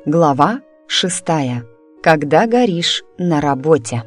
Глава 6. Когда горишь на работе.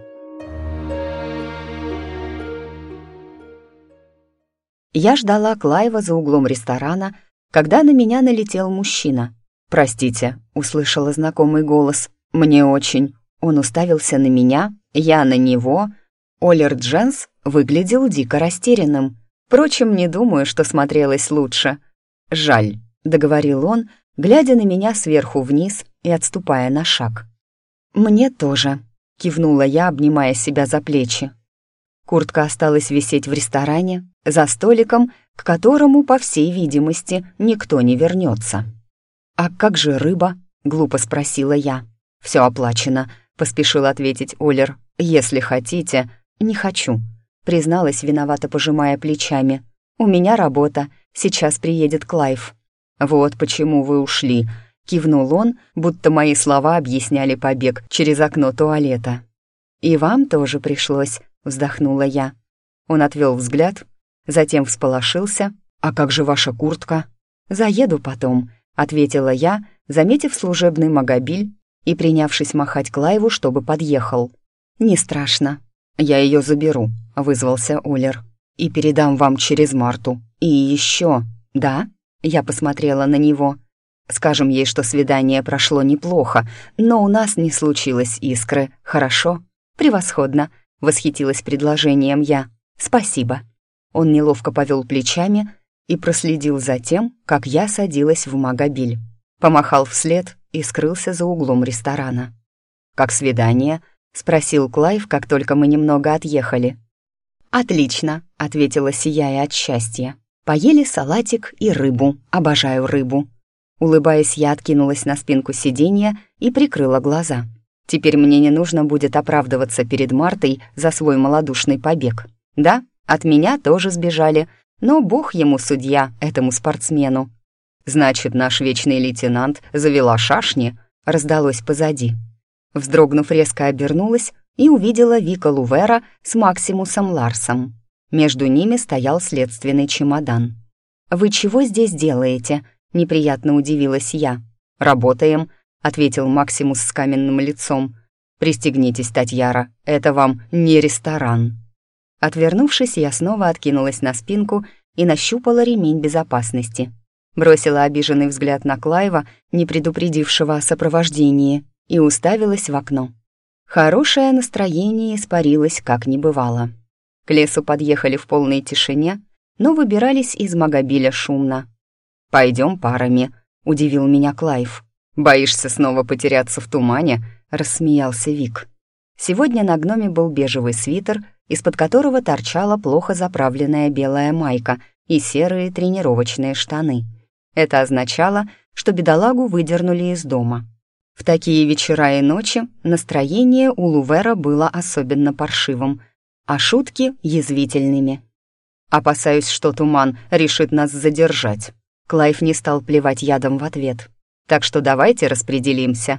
Я ждала Клайва за углом ресторана, когда на меня налетел мужчина. «Простите», — услышала знакомый голос. «Мне очень». Он уставился на меня, я на него. Олер Дженс выглядел дико растерянным. Впрочем, не думаю, что смотрелось лучше. «Жаль», — договорил он, глядя на меня сверху вниз и отступая на шаг. «Мне тоже», — кивнула я, обнимая себя за плечи. Куртка осталась висеть в ресторане, за столиком, к которому, по всей видимости, никто не вернется. «А как же рыба?» — глупо спросила я. «Все оплачено», — поспешил ответить Олер. «Если хотите...» «Не хочу», — призналась, виновато пожимая плечами. «У меня работа, сейчас приедет Клайв». «Вот почему вы ушли», — кивнул он, будто мои слова объясняли побег через окно туалета. «И вам тоже пришлось», — вздохнула я. Он отвел взгляд, затем всполошился. «А как же ваша куртка?» «Заеду потом», — ответила я, заметив служебный магобиль и принявшись махать Клайву, чтобы подъехал. «Не страшно». «Я ее заберу», — вызвался Олер. «И передам вам через Марту. И еще...» «Да?» Я посмотрела на него. «Скажем ей, что свидание прошло неплохо, но у нас не случилось искры, хорошо?» «Превосходно», — восхитилась предложением я. «Спасибо». Он неловко повел плечами и проследил за тем, как я садилась в магобиль. Помахал вслед и скрылся за углом ресторана. «Как свидание?» — спросил Клайв, как только мы немного отъехали. «Отлично», — ответила, сияя от счастья. «Поели салатик и рыбу. Обожаю рыбу». Улыбаясь, я откинулась на спинку сиденья и прикрыла глаза. Теперь мне не нужно будет оправдываться перед Мартой за свой малодушный побег. Да, от меня тоже сбежали, но бог ему судья, этому спортсмену. «Значит, наш вечный лейтенант завела шашни?» раздалось позади. Вздрогнув, резко обернулась и увидела Вика Лувера с Максимусом Ларсом. Между ними стоял следственный чемодан. «Вы чего здесь делаете?» — неприятно удивилась я. «Работаем», — ответил Максимус с каменным лицом. «Пристегнитесь, Татьяра, это вам не ресторан». Отвернувшись, я снова откинулась на спинку и нащупала ремень безопасности. Бросила обиженный взгляд на Клайва, не предупредившего о сопровождении, и уставилась в окно. Хорошее настроение испарилось, как не бывало. К лесу подъехали в полной тишине, но выбирались из магобиля шумно. «Пойдем парами», — удивил меня Клайв. «Боишься снова потеряться в тумане?» — рассмеялся Вик. Сегодня на гноме был бежевый свитер, из-под которого торчала плохо заправленная белая майка и серые тренировочные штаны. Это означало, что бедолагу выдернули из дома. В такие вечера и ночи настроение у Лувера было особенно паршивым, а шутки — язвительными. «Опасаюсь, что туман решит нас задержать». Клайв не стал плевать ядом в ответ. «Так что давайте распределимся».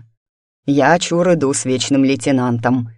«Я чур иду с вечным лейтенантом».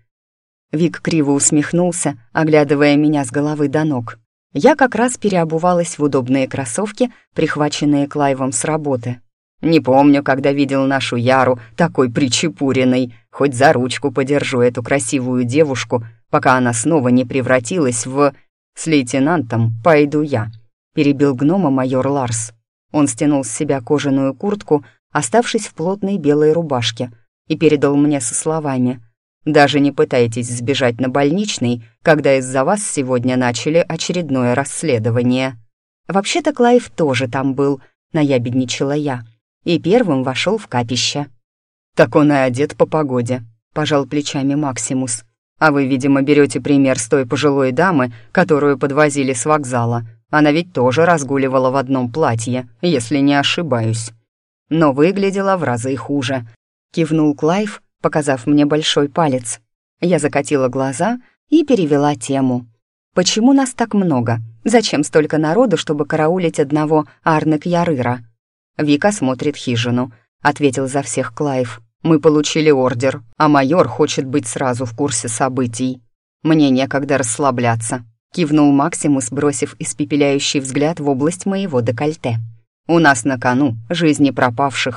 Вик криво усмехнулся, оглядывая меня с головы до ног. Я как раз переобувалась в удобные кроссовки, прихваченные Клайвом с работы. «Не помню, когда видел нашу Яру такой причепуренной. Хоть за ручку подержу эту красивую девушку, пока она снова не превратилась в... С лейтенантом пойду я», — перебил гнома майор Ларс. Он стянул с себя кожаную куртку, оставшись в плотной белой рубашке, и передал мне со словами: «Даже не пытайтесь сбежать на больничный, когда из-за вас сегодня начали очередное расследование». «Вообще-то Клайв тоже там был», — наябедничала я, и первым вошел в капище. «Так он и одет по погоде», — пожал плечами Максимус. «А вы, видимо, берете пример с той пожилой дамы, которую подвозили с вокзала. Она ведь тоже разгуливала в одном платье, если не ошибаюсь. Но выглядела в разы хуже», — кивнул Клайв, показав мне большой палец. Я закатила глаза и перевела тему. «Почему нас так много? Зачем столько народу, чтобы караулить одного Арнек-Ярыра?» «Вика смотрит хижину», — ответил за всех Клайв. «Мы получили ордер, а майор хочет быть сразу в курсе событий. Мне некогда расслабляться», — кивнул Максимус, бросив испепеляющий взгляд в область моего декольте. «У нас на кону жизни пропавших».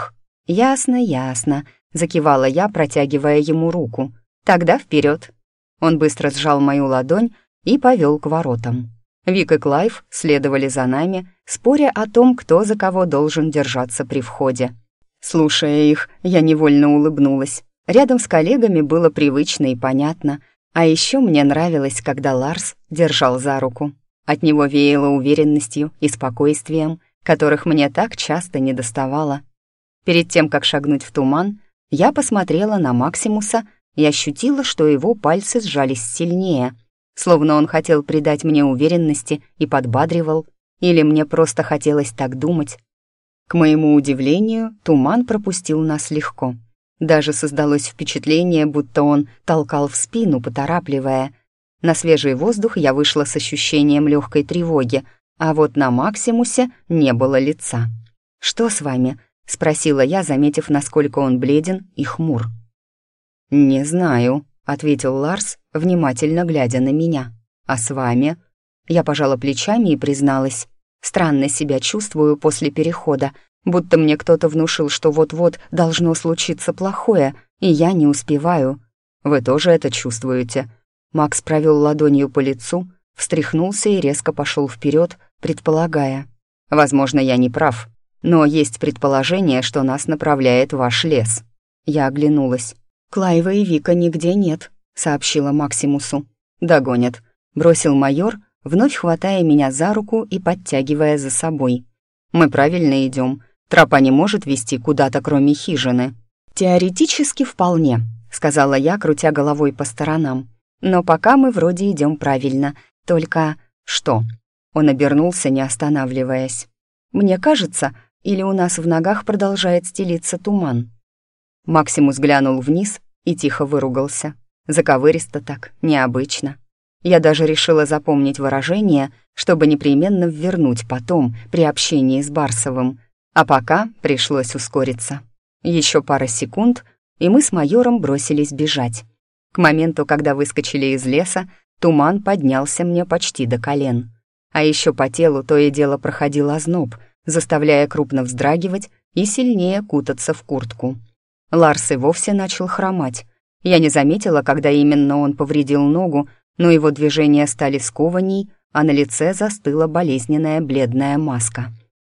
«Ясно, ясно», — закивала я, протягивая ему руку. «Тогда вперед. Он быстро сжал мою ладонь и повел к воротам. Вик и Клайв следовали за нами, споря о том, кто за кого должен держаться при входе. Слушая их, я невольно улыбнулась. Рядом с коллегами было привычно и понятно, а еще мне нравилось, когда Ларс держал за руку. От него веяло уверенностью и спокойствием, которых мне так часто недоставало. Перед тем, как шагнуть в туман, я посмотрела на Максимуса и ощутила, что его пальцы сжались сильнее, словно он хотел придать мне уверенности и подбадривал, или мне просто хотелось так думать. К моему удивлению, туман пропустил нас легко. Даже создалось впечатление, будто он толкал в спину, поторапливая. На свежий воздух я вышла с ощущением легкой тревоги, а вот на Максимусе не было лица. «Что с вами?» — спросила я, заметив, насколько он бледен и хмур. «Не знаю», — ответил Ларс, внимательно глядя на меня. «А с вами?» Я пожала плечами и призналась. «Странно себя чувствую после перехода, будто мне кто-то внушил, что вот-вот должно случиться плохое, и я не успеваю». «Вы тоже это чувствуете?» Макс провел ладонью по лицу, встряхнулся и резко пошел вперед, предполагая. «Возможно, я не прав, но есть предположение, что нас направляет ваш лес». Я оглянулась. «Клайва и Вика нигде нет», — сообщила Максимусу. «Догонят», — бросил майор, вновь хватая меня за руку и подтягивая за собой. «Мы правильно идем. Тропа не может вести куда-то, кроме хижины». «Теоретически вполне», — сказала я, крутя головой по сторонам. «Но пока мы вроде идем правильно. Только...» «Что?» Он обернулся, не останавливаясь. «Мне кажется, или у нас в ногах продолжает стелиться туман?» Максимус глянул вниз и тихо выругался. Заковыристо так, необычно. Я даже решила запомнить выражение, чтобы непременно ввернуть потом при общении с Барсовым. А пока пришлось ускориться. Еще пара секунд, и мы с майором бросились бежать. К моменту, когда выскочили из леса, туман поднялся мне почти до колен. А еще по телу то и дело проходил озноб, заставляя крупно вздрагивать и сильнее кутаться в куртку. Ларс и вовсе начал хромать. Я не заметила, когда именно он повредил ногу, но его движения стали скованней, а на лице застыла болезненная бледная маска.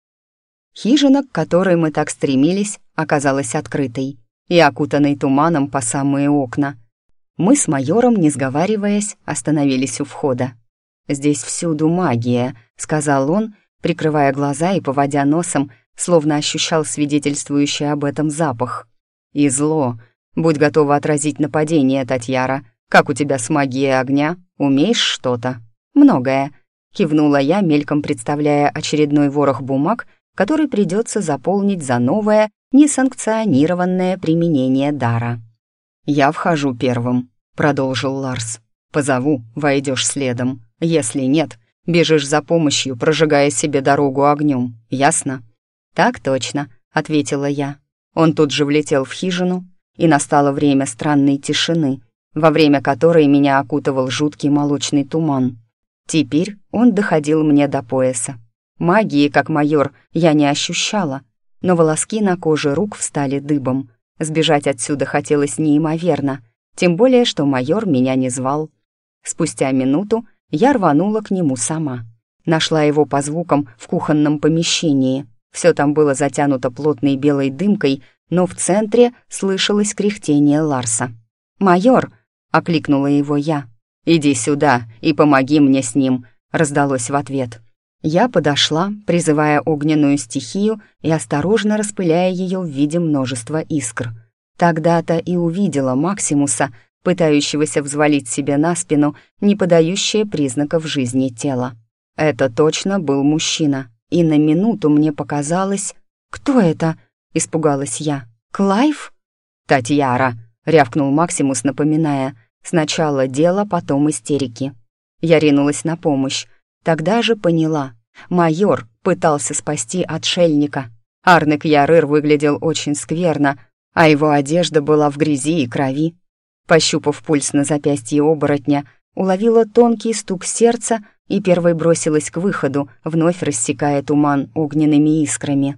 Хижина, к которой мы так стремились, оказалась открытой и окутанной туманом по самые окна. Мы с майором, не сговариваясь, остановились у входа. «Здесь всюду магия», — сказал он, прикрывая глаза и поводя носом, словно ощущал свидетельствующий об этом запах. «И зло. Будь готова отразить нападение, Татьяра. Как у тебя с магией огня? Умеешь что-то?» «Многое», — кивнула я, мельком представляя очередной ворох бумаг, который придется заполнить за новое, несанкционированное применение дара. «Я вхожу первым», — продолжил Ларс. «Позову, войдешь следом. Если нет, бежишь за помощью, прожигая себе дорогу огнем. Ясно?» «Так точно», — ответила я. Он тут же влетел в хижину, и настало время странной тишины, во время которой меня окутывал жуткий молочный туман. Теперь он доходил мне до пояса. Магии, как майор, я не ощущала, но волоски на коже рук встали дыбом. Сбежать отсюда хотелось неимоверно, тем более, что майор меня не звал. Спустя минуту я рванула к нему сама. Нашла его по звукам в кухонном помещении. Все там было затянуто плотной белой дымкой, но в центре слышалось кряхтение Ларса. «Майор!» — окликнула его я. «Иди сюда и помоги мне с ним», — раздалось в ответ. Я подошла, призывая огненную стихию и осторожно распыляя ее в виде множества искр. Тогда-то и увидела Максимуса, пытающегося взвалить себе на спину не подающее признаков жизни тело. Это точно был мужчина, и на минуту мне показалось... «Кто это?» — испугалась я. «Клайв?» «Татьяра!» — рявкнул Максимус, напоминая. Сначала дело, потом истерики. Я ринулась на помощь. Тогда же поняла. Майор пытался спасти отшельника. Арнек Ярыр выглядел очень скверно, а его одежда была в грязи и крови. Пощупав пульс на запястье оборотня, уловила тонкий стук сердца и первой бросилась к выходу, вновь рассекая туман огненными искрами.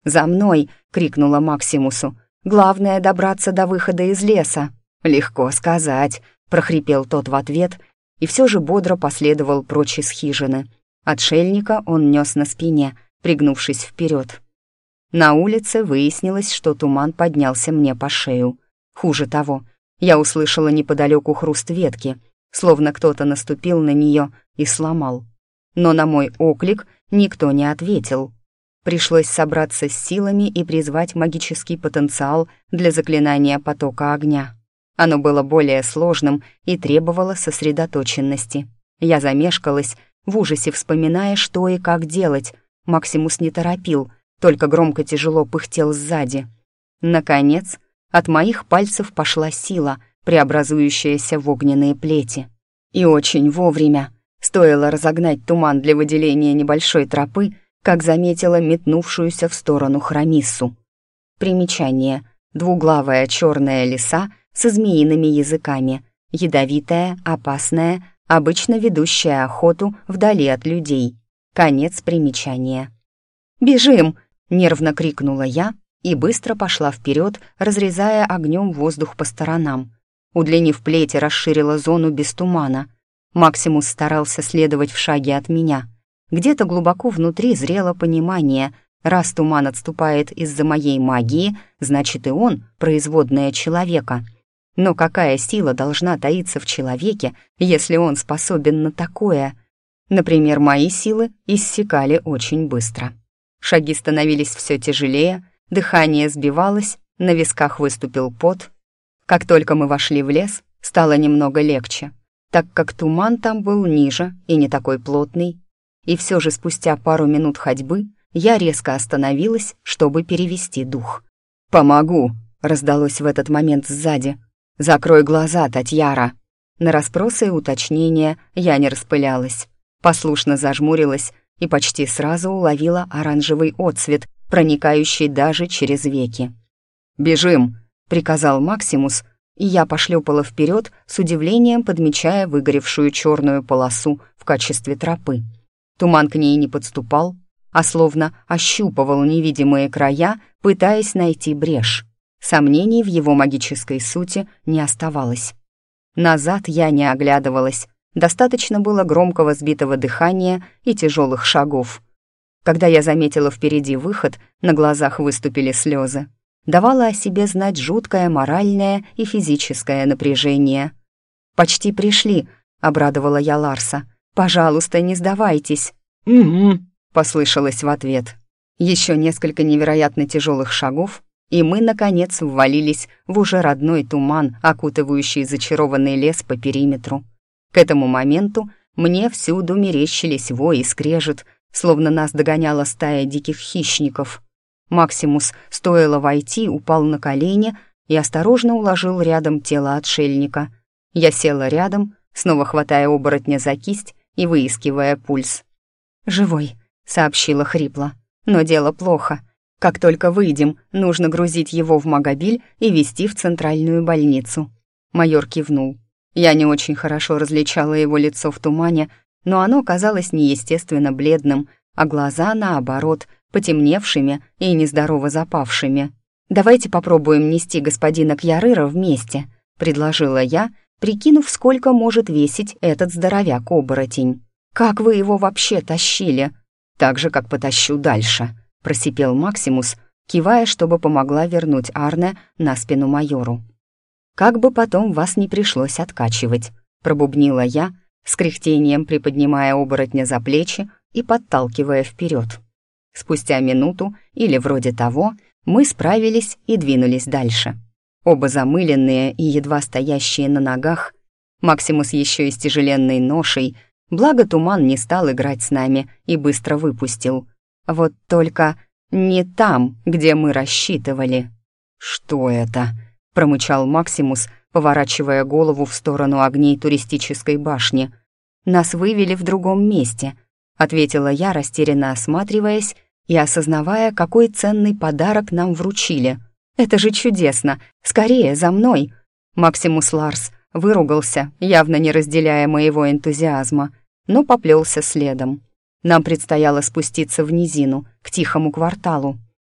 «За мной!» — крикнула Максимусу. «Главное — добраться до выхода из леса». «Легко сказать», — прохрипел тот в ответ, и все же бодро последовал прочь из хижины. Отшельника он нес на спине, пригнувшись вперед. На улице выяснилось, что туман поднялся мне по шею. Хуже того, я услышала неподалеку хруст ветки, словно кто-то наступил на нее и сломал. Но на мой оклик никто не ответил. Пришлось собраться с силами и призвать магический потенциал для заклинания потока огня. Оно было более сложным и требовало сосредоточенности. Я замешкалась, в ужасе вспоминая, что и как делать. Максимус не торопил, только громко тяжело пыхтел сзади. Наконец, от моих пальцев пошла сила, преобразующаяся в огненные плети. И очень вовремя. Стоило разогнать туман для выделения небольшой тропы, как заметила метнувшуюся в сторону Хромиссу. Примечание. Двуглавая черная лиса со змеиными языками, ядовитая, опасная, обычно ведущая охоту вдали от людей. Конец примечания. «Бежим!» — нервно крикнула я и быстро пошла вперед, разрезая огнем воздух по сторонам. Удлинив плети, расширила зону без тумана. Максимус старался следовать в шаге от меня. Где-то глубоко внутри зрело понимание: раз туман отступает из-за моей магии, значит и он — производная человека. Но какая сила должна таиться в человеке, если он способен на такое? Например, мои силы иссякали очень быстро. Шаги становились все тяжелее, дыхание сбивалось, на висках выступил пот. Как только мы вошли в лес, стало немного легче, так как туман там был ниже и не такой плотный. И все же спустя пару минут ходьбы я резко остановилась, чтобы перевести дух. «Помогу!» — раздалось в этот момент сзади. «Закрой глаза, Татьяра!» На расспросы и уточнения я не распылялась. Послушно зажмурилась и почти сразу уловила оранжевый отсвет, проникающий даже через веки. «Бежим!» — приказал Максимус, и я пошлепала вперед, с удивлением подмечая выгоревшую черную полосу в качестве тропы. Туман к ней не подступал, а словно ощупывал невидимые края, пытаясь найти брешь. Сомнений в его магической сути не оставалось. Назад я не оглядывалась, достаточно было громкого сбитого дыхания и тяжелых шагов. Когда я заметила впереди выход, на глазах выступили слезы. Давало о себе знать жуткое моральное и физическое напряжение. «Почти пришли», — обрадовала я Ларса. «Пожалуйста, не сдавайтесь». «Угу», — послышалось в ответ. Еще несколько невероятно тяжелых шагов, и мы, наконец, ввалились в уже родной туман, окутывающий зачарованный лес по периметру. К этому моменту мне всюду мерещились вой и скрежет, словно нас догоняла стая диких хищников. Максимус, стоило войти, упал на колени и осторожно уложил рядом тело отшельника. Я села рядом, снова хватая оборотня за кисть и выискивая пульс. «Живой», — сообщила хрипло, — «но дело плохо. Как только выйдем, нужно грузить его в магобиль и везти в центральную больницу». Майор кивнул. Я не очень хорошо различала его лицо в тумане, но оно казалось неестественно бледным, а глаза, наоборот, потемневшими и нездорово запавшими. «Давайте попробуем нести господина Кьярыра вместе», — предложила я, прикинув, сколько может весить этот здоровяк-оборотень. «Как вы его вообще тащили?» «Так же, как потащу дальше», — просипел Максимус, кивая, чтобы помогла вернуть Арне на спину майору. «Как бы потом вас не пришлось откачивать», — пробубнила я, с кряхтением приподнимая оборотня за плечи и подталкивая вперед. Спустя минуту, или вроде того, мы справились и двинулись дальше. Оба замыленные и едва стоящие на ногах, Максимус еще и с тяжеленной ношей, благо туман не стал играть с нами и быстро выпустил. Вот только не там, где мы рассчитывали. «Что это?» — промычал Максимус, поворачивая голову в сторону огней туристической башни. «Нас вывели в другом месте», — ответила я, растерянно осматриваясь и осознавая, какой ценный подарок нам вручили. «Это же чудесно! Скорее, за мной!» Максимус Ларс выругался, явно не разделяя моего энтузиазма, но поплелся следом. Нам предстояло спуститься в низину, к тихому кварталу.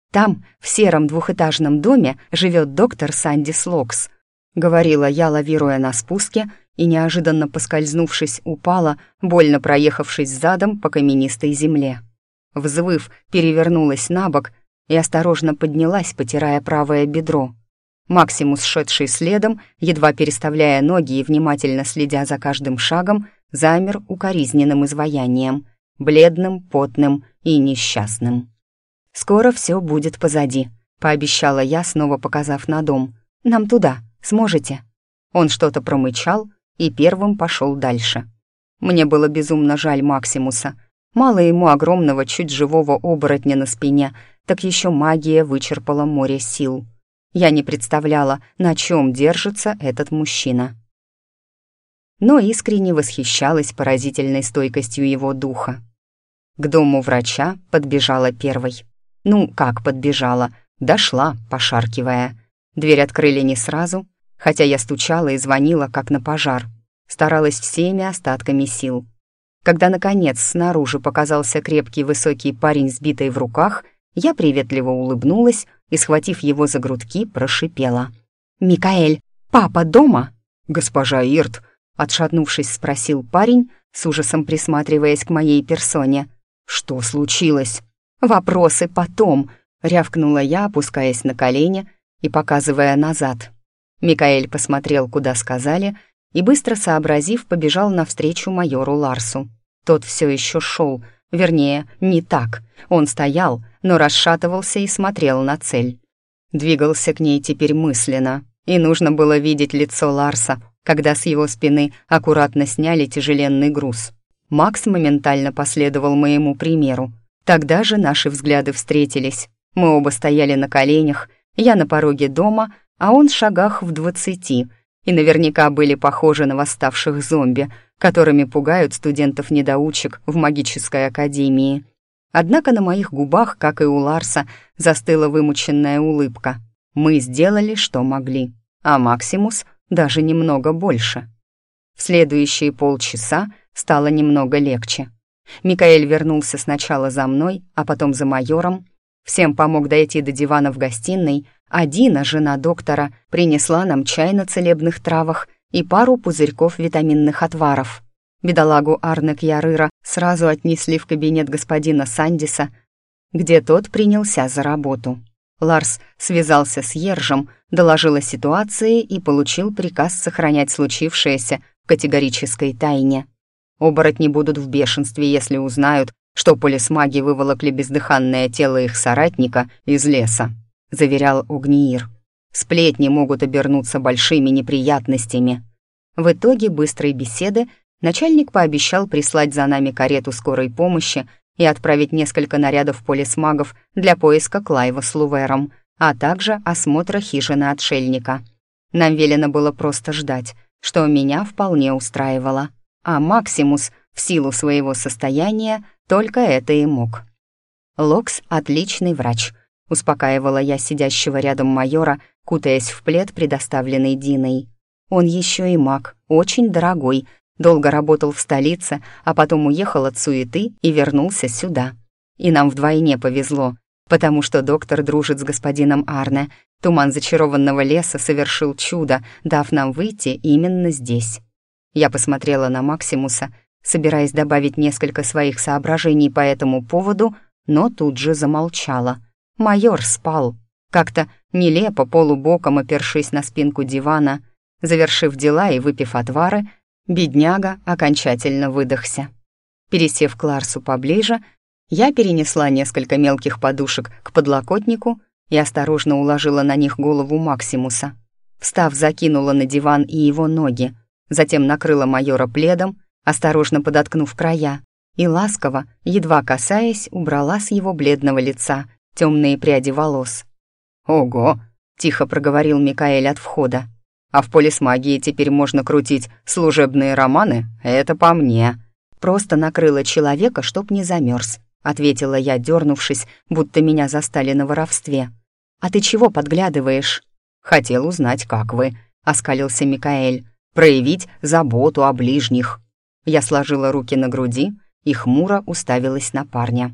Там, в сером двухэтажном доме, живет доктор Сандис Локс», — говорила я, лавируя на спуске, и, неожиданно поскользнувшись, упала, больно проехавшись задом по каменистой земле. Взвыв, перевернулась на бок и осторожно поднялась, потирая правое бедро. Максимус, шедший следом, едва переставляя ноги и внимательно следя за каждым шагом, замер укоризненным изваянием, бледным, потным и несчастным. «Скоро все будет позади», — пообещала я, снова показав на дом. «Нам туда, сможете?» Он что-то промычал и первым пошел дальше. Мне было безумно жаль Максимуса. Мало ему огромного, чуть живого оборотня на спине, так еще магия вычерпала море сил. Я не представляла, на чем держится этот мужчина. Но искренне восхищалась поразительной стойкостью его духа. К дому врача подбежала первой. Ну, как подбежала? Дошла, пошаркивая. Дверь открыли не сразу, хотя я стучала и звонила, как на пожар. Старалась всеми остатками сил. Когда, наконец, снаружи показался крепкий высокий парень с битой в руках, я приветливо улыбнулась и, схватив его за грудки, прошипела. «Микаэль, папа дома?» «Госпожа Ирт», — отшатнувшись, спросил парень, с ужасом присматриваясь к моей персоне. «Что случилось?» «Вопросы потом», — рявкнула я, опускаясь на колени и показывая назад. Микаэль посмотрел, куда сказали, и, быстро сообразив, побежал навстречу майору Ларсу. Тот все еще шел, вернее, не так. Он стоял, но расшатывался и смотрел на цель. Двигался к ней теперь мысленно, и нужно было видеть лицо Ларса, когда с его спины аккуратно сняли тяжеленный груз. Макс моментально последовал моему примеру. Тогда же наши взгляды встретились. Мы оба стояли на коленях, я на пороге дома, а он в шагах в 20, и наверняка были похожи на восставших зомби, которыми пугают студентов-недоучек в магической академии. Однако на моих губах, как и у Ларса, застыла вымученная улыбка. Мы сделали, что могли, а Максимус даже немного больше. В следующие полчаса стало немного легче. Микаэль вернулся сначала за мной, а потом за майором. Всем помог дойти до дивана в гостиной, а Дина, жена доктора, принесла нам чай на целебных травах и пару пузырьков витаминных отваров. Бедолагу Арне Кьярыра сразу отнесли в кабинет господина Сандиса, где тот принялся за работу. Ларс связался с Ержем, доложил о ситуации и получил приказ сохранять случившееся в категорической тайне. Оборотни будут в бешенстве, если узнают, что полисмаги выволокли бездыханное тело их соратника из леса, заверял Огниир. Сплетни могут обернуться большими неприятностями. В итоге быстрой беседы начальник пообещал прислать за нами карету скорой помощи и отправить несколько нарядов полисмагов для поиска Клайва с Лувером, а также осмотра хижины отшельника. Нам велено было просто ждать, что меня вполне устраивало, а Максимус, в силу своего состояния, только это и мог. «Локс — отличный врач», — успокаивала я сидящего рядом майора, кутаясь в плед, предоставленный Диной. «Он еще и маг, очень дорогой, долго работал в столице, а потом уехал от суеты и вернулся сюда. И нам вдвойне повезло, потому что доктор дружит с господином Арне. Туман зачарованного леса совершил чудо, дав нам выйти именно здесь». Я посмотрела на Максимуса, собираясь добавить несколько своих соображений по этому поводу, но тут же замолчала. Майор спал, как-то нелепо полубоком опершись на спинку дивана. Завершив дела и выпив отвары, бедняга окончательно выдохся. Пересев к Ларсу поближе, я перенесла несколько мелких подушек к подлокотнику и осторожно уложила на них голову Максимуса. Встав, закинула на диван и его ноги, затем накрыла майора пледом, осторожно подоткнув края, и ласково, едва касаясь, убрала с его бледного лица темные пряди волос. «Ого!» — тихо проговорил Микаэль от входа. «А в полисмагии теперь можно крутить служебные романы? Это по мне». «Просто накрыла человека, чтоб не замерз», — ответила я, дернувшись, будто меня застали на воровстве. «А ты чего подглядываешь?» «Хотел узнать, как вы», — оскалился Микаэль. «Проявить заботу о ближних». Я сложила руки на груди и хмуро уставилась на парня.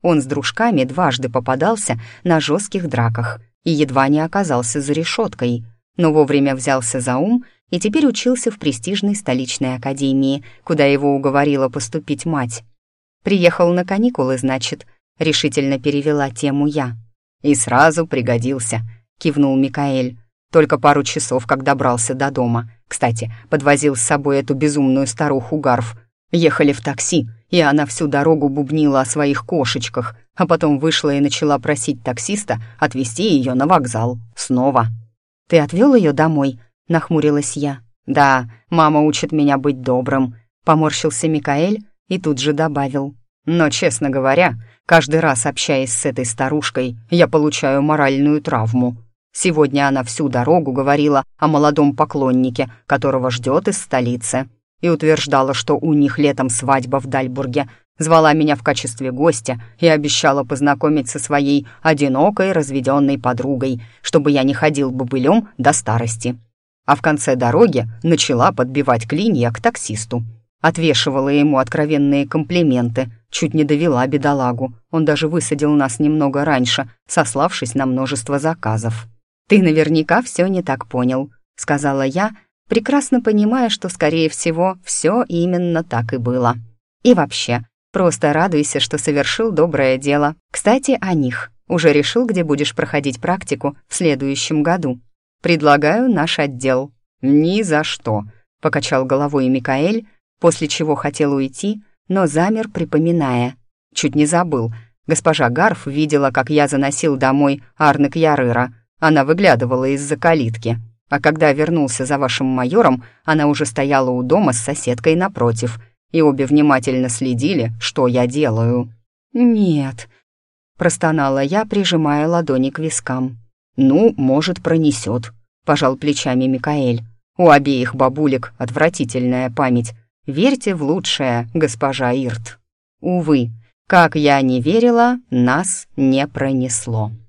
Он с дружками дважды попадался на жестких драках и едва не оказался за решеткой, но вовремя взялся за ум и теперь учился в престижной столичной академии, куда его уговорила поступить мать. «Приехал на каникулы, значит», — решительно перевела тему я. «И сразу пригодился», — кивнул Микаэль. «Только пару часов, как добрался до дома. Кстати, подвозил с собой эту безумную старуху Гарф. Ехали в такси, и она всю дорогу бубнила о своих кошечках, а потом вышла и начала просить таксиста отвезти ее на вокзал. Снова». «Ты отвел ее домой?» — нахмурилась я. «Да, мама учит меня быть добрым», — поморщился Микаэль и тут же добавил. «Но, честно говоря, каждый раз, общаясь с этой старушкой, я получаю моральную травму. Сегодня она всю дорогу говорила о молодом поклоннике, которого ждет из столицы, и утверждала, что у них летом свадьба в Дальбурге, звала меня в качестве гостя и обещала познакомить со своей одинокой разведенной подругой, чтобы я не ходил бобылем до старости. А в конце дороги начала подбивать клинья к таксисту. Отвешивала ему откровенные комплименты, чуть не довела бедолагу. Он даже высадил нас немного раньше, сославшись на множество заказов. «Ты наверняка все не так понял», — сказала я, прекрасно понимая, что, скорее всего, все именно так и было. «И вообще, просто радуйся, что совершил доброе дело. Кстати, о них. Уже решил, где будешь проходить практику в следующем году? Предлагаю наш отдел». «Ни за что», — покачал головой Микаэль, после чего хотел уйти, но замер, припоминая. «Чуть не забыл. Госпожа Гарф видела, как я заносил домой Арны Кьярыра. Она выглядывала из-за калитки. А когда вернулся за вашим майором, она уже стояла у дома с соседкой напротив, и обе внимательно следили, что я делаю». «Нет», — простонала я, прижимая ладони к вискам. «Ну, может, пронесет», — пожал плечами Микаэль. «У обеих бабулек отвратительная память. Верьте в лучшее, госпожа Ирт». Увы, как я не верила, нас не пронесло.